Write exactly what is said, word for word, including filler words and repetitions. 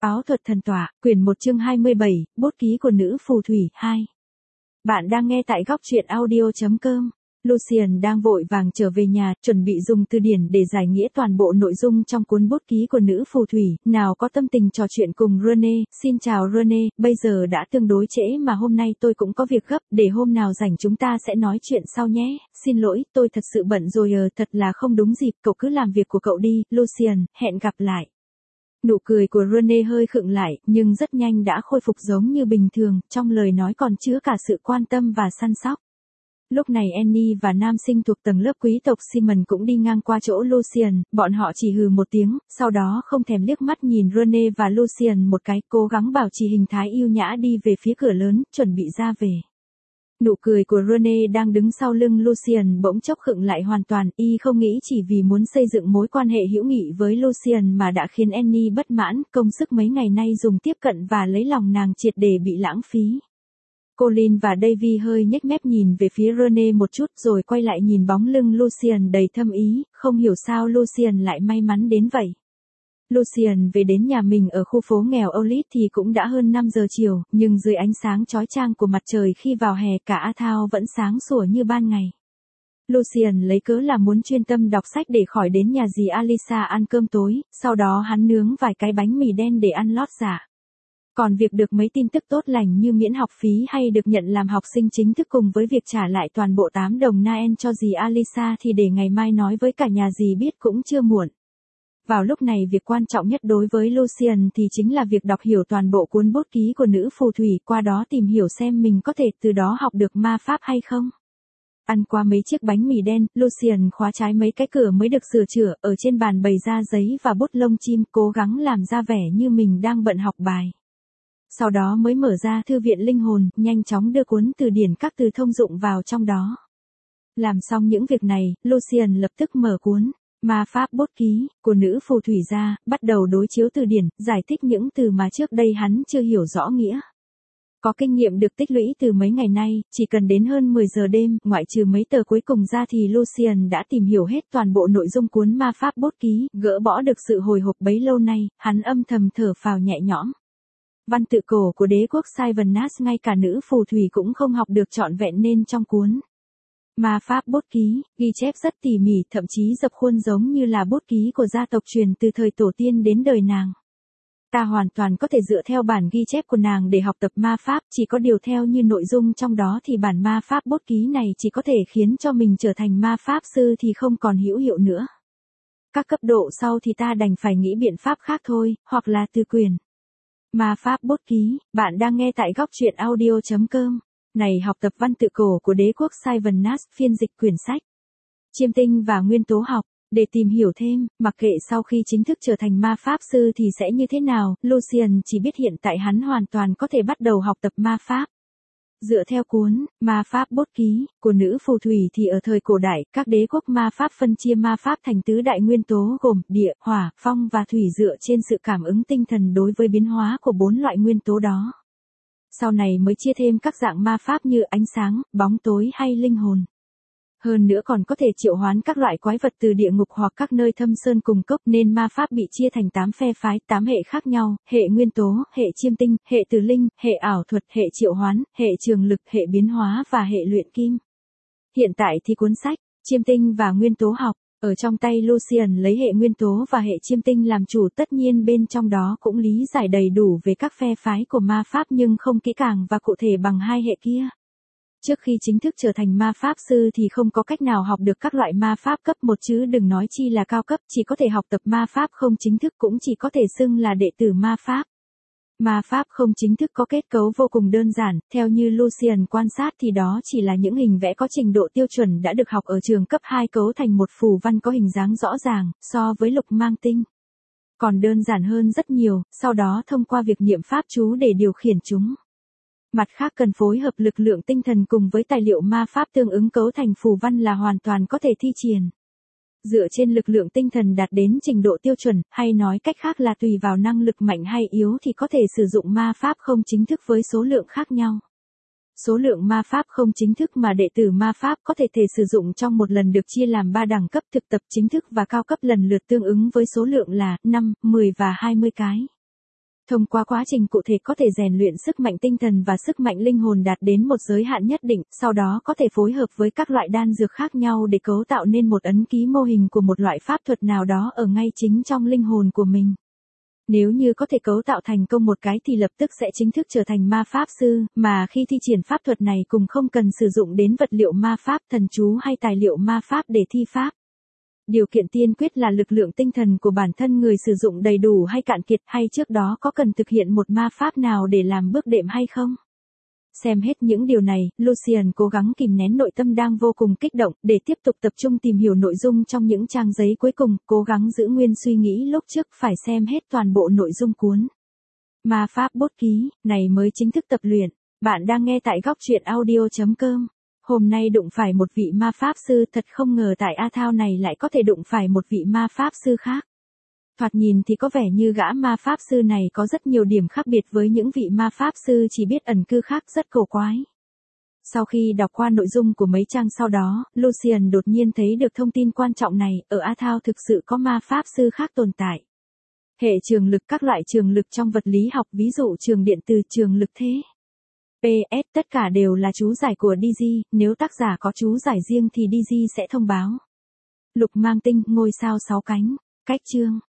Áo thuật thần tỏa, quyển một chương hai mươi bảy, bút ký của nữ phù thủy, hai. Bạn đang nghe tại góc truyện audio chấm com. Lucian đang vội vàng trở về nhà, chuẩn bị dùng từ điển để giải nghĩa toàn bộ nội dung trong cuốn bút ký của nữ phù thủy, nào có tâm tình trò chuyện cùng Rene. Xin chào Rene, bây giờ đã tương đối trễ mà hôm nay tôi cũng có việc gấp, để hôm nào rảnh chúng ta sẽ nói chuyện sau nhé. Xin lỗi, tôi thật sự bận rồi ờ, thật là không đúng dịp, cậu cứ làm việc của cậu đi, Lucian, hẹn gặp lại. Nụ cười của Rene hơi khựng lại, nhưng rất nhanh đã khôi phục giống như bình thường, trong lời nói còn chứa cả sự quan tâm và săn sóc. Lúc này Annie và nam sinh thuộc tầng lớp quý tộc Simon cũng đi ngang qua chỗ Lucian, bọn họ chỉ hừ một tiếng, sau đó không thèm liếc mắt nhìn Rene và Lucian một cái, cố gắng bảo trì hình thái yêu nhã đi về phía cửa lớn, chuẩn bị ra về. Nụ cười của Rene đang đứng sau lưng Lucian bỗng chốc khựng lại hoàn toàn, y không nghĩ chỉ vì muốn xây dựng mối quan hệ hữu nghị với Lucian mà đã khiến Annie bất mãn, công sức mấy ngày nay dùng tiếp cận và lấy lòng nàng triệt để bị lãng phí. Colin và Davy hơi nhếch mép nhìn về phía Rene một chút rồi quay lại nhìn bóng lưng Lucian đầy thâm ý, không hiểu sao Lucian lại may mắn đến vậy. Lucian về đến nhà mình ở khu phố nghèo Olit thì cũng đã hơn năm giờ chiều, nhưng dưới ánh sáng chói chang của mặt trời khi vào hè cả Athao vẫn sáng sủa như ban ngày. Lucian lấy cớ là muốn chuyên tâm đọc sách để khỏi đến nhà dì Alisa ăn cơm tối, sau đó hắn nướng vài cái bánh mì đen để ăn lót dạ. Còn việc được mấy tin tức tốt lành như miễn học phí hay được nhận làm học sinh chính thức cùng với việc trả lại toàn bộ tám đồng Nael cho dì Alisa thì để ngày mai nói với cả nhà dì biết cũng chưa muộn. Vào lúc này việc quan trọng nhất đối với Lucian thì chính là việc đọc hiểu toàn bộ cuốn bút ký của nữ phù thủy, qua đó tìm hiểu xem mình có thể từ đó học được ma pháp hay không. Ăn qua mấy chiếc bánh mì đen, Lucian khóa trái mấy cái cửa mới được sửa chữa, ở trên bàn bày ra giấy và bút lông chim, cố gắng làm ra vẻ như mình đang bận học bài. Sau đó mới mở ra thư viện linh hồn, nhanh chóng đưa cuốn từ điển các từ thông dụng vào trong đó. Làm xong những việc này, Lucian lập tức mở cuốn Ma pháp bút ký của nữ phù thủy ra, bắt đầu đối chiếu từ điển, giải thích những từ mà trước đây hắn chưa hiểu rõ nghĩa. Có kinh nghiệm được tích lũy từ mấy ngày nay, chỉ cần đến hơn mười giờ đêm, ngoại trừ mấy tờ cuối cùng ra thì Lucian đã tìm hiểu hết toàn bộ nội dung cuốn Ma pháp bút ký, gỡ bỏ được sự hồi hộp bấy lâu nay, hắn âm thầm thở phào nhẹ nhõm. Văn tự cổ của đế quốc Sylvanas ngay cả nữ phù thủy cũng không học được trọn vẹn nên trong cuốn Ma pháp bút ký, ghi chép rất tỉ mỉ, thậm chí dập khuôn giống như là bút ký của gia tộc truyền từ thời tổ tiên đến đời nàng. Ta hoàn toàn có thể dựa theo bản ghi chép của nàng để học tập ma pháp, chỉ có điều theo như nội dung trong đó thì bản ma pháp bút ký này chỉ có thể khiến cho mình trở thành ma pháp sư thì không còn hữu hiệu nữa. Các cấp độ sau thì ta đành phải nghĩ biện pháp khác thôi, hoặc là từ quyền. Ma pháp bút ký, bạn đang nghe tại góc truyện audio chấm com. Này học tập văn tự cổ của đế quốc Sylvanas, phiên dịch quyển sách Chiêm tinh và nguyên tố học. Để tìm hiểu thêm, mặc kệ sau khi chính thức trở thành ma pháp sư thì sẽ như thế nào, Lucian chỉ biết hiện tại hắn hoàn toàn có thể bắt đầu học tập ma pháp. Dựa theo cuốn Ma pháp bút ký của nữ phù thủy thì ở thời cổ đại, các đế quốc ma pháp phân chia ma pháp thành tứ đại nguyên tố gồm địa, hỏa, phong và thủy dựa trên sự cảm ứng tinh thần đối với biến hóa của bốn loại nguyên tố đó. Sau này mới chia thêm các dạng ma pháp như ánh sáng, bóng tối hay linh hồn. Hơn nữa còn có thể triệu hoán các loại quái vật từ địa ngục hoặc các nơi thâm sơn cùng cốc, nên ma pháp bị chia thành tám phe phái, tám hệ khác nhau, hệ nguyên tố, hệ chiêm tinh, hệ tử linh, hệ ảo thuật, hệ triệu hoán, hệ trường lực, hệ biến hóa và hệ luyện kim. Hiện tại thì cuốn sách Chiêm tinh và nguyên tố học ở trong tay Lucian lấy hệ nguyên tố và hệ chiêm tinh làm chủ, tất nhiên bên trong đó cũng lý giải đầy đủ về các phe phái của ma pháp nhưng không kỹ càng và cụ thể bằng hai hệ kia. Trước khi chính thức trở thành ma pháp sư thì không có cách nào học được các loại ma pháp cấp một chứ đừng nói chi là cao cấp, chỉ có thể học tập ma pháp không chính thức cũng chỉ có thể xưng là đệ tử ma pháp. Ma pháp không chính thức có kết cấu vô cùng đơn giản, theo như Lucian quan sát thì đó chỉ là những hình vẽ có trình độ tiêu chuẩn đã được học ở trường cấp hai cấu thành một phù văn có hình dáng rõ ràng, so với lục mang tinh còn đơn giản hơn rất nhiều, sau đó thông qua việc niệm pháp chú để điều khiển chúng. Mặt khác cần phối hợp lực lượng tinh thần cùng với tài liệu ma pháp tương ứng cấu thành phù văn là hoàn toàn có thể thi triển. Dựa trên lực lượng tinh thần đạt đến trình độ tiêu chuẩn, hay nói cách khác là tùy vào năng lực mạnh hay yếu thì có thể sử dụng ma pháp không chính thức với số lượng khác nhau. Số lượng ma pháp không chính thức mà đệ tử ma pháp có thể thể sử dụng trong một lần được chia làm ba đẳng cấp: thực tập, chính thức và cao cấp, lần lượt tương ứng với số lượng là năm, mười và hai mươi cái. Thông qua quá trình cụ thể có thể rèn luyện sức mạnh tinh thần và sức mạnh linh hồn đạt đến một giới hạn nhất định, sau đó có thể phối hợp với các loại đan dược khác nhau để cấu tạo nên một ấn ký mô hình của một loại pháp thuật nào đó ở ngay chính trong linh hồn của mình. Nếu như có thể cấu tạo thành công một cái thì lập tức sẽ chính thức trở thành ma pháp sư, mà khi thi triển pháp thuật này cũng không cần sử dụng đến vật liệu ma pháp, thần chú hay tài liệu ma pháp để thi pháp. Điều kiện tiên quyết là lực lượng tinh thần của bản thân người sử dụng đầy đủ hay cạn kiệt, hay trước đó có cần thực hiện một ma pháp nào để làm bước đệm hay không. Xem hết những điều này, Lucian cố gắng kìm nén nội tâm đang vô cùng kích động, để tiếp tục tập trung tìm hiểu nội dung trong những trang giấy cuối cùng, cố gắng giữ nguyên suy nghĩ lúc trước phải xem hết toàn bộ nội dung cuốn Ma pháp bút ký, này mới chính thức tập luyện. Bạn đang nghe tại góc truyện audio chấm com. Hôm nay đụng phải một vị ma pháp sư, thật không ngờ tại A Thao này lại có thể đụng phải một vị ma pháp sư khác. Thoạt nhìn thì có vẻ như gã ma pháp sư này có rất nhiều điểm khác biệt với những vị ma pháp sư chỉ biết ẩn cư khác, rất cổ quái. Sau khi đọc qua nội dung của mấy trang sau đó, Lucian đột nhiên thấy được thông tin quan trọng này, ở A Thao thực sự có ma pháp sư khác tồn tại. Hệ trường lực, các loại trường lực trong vật lý học, ví dụ trường điện từ, trường lực thế. pê ét tất cả đều là chú giải của đê giê, nếu tác giả có chú giải riêng thì đê giê sẽ thông báo. Lục mang tinh, ngôi sao sáu cánh, cách chương.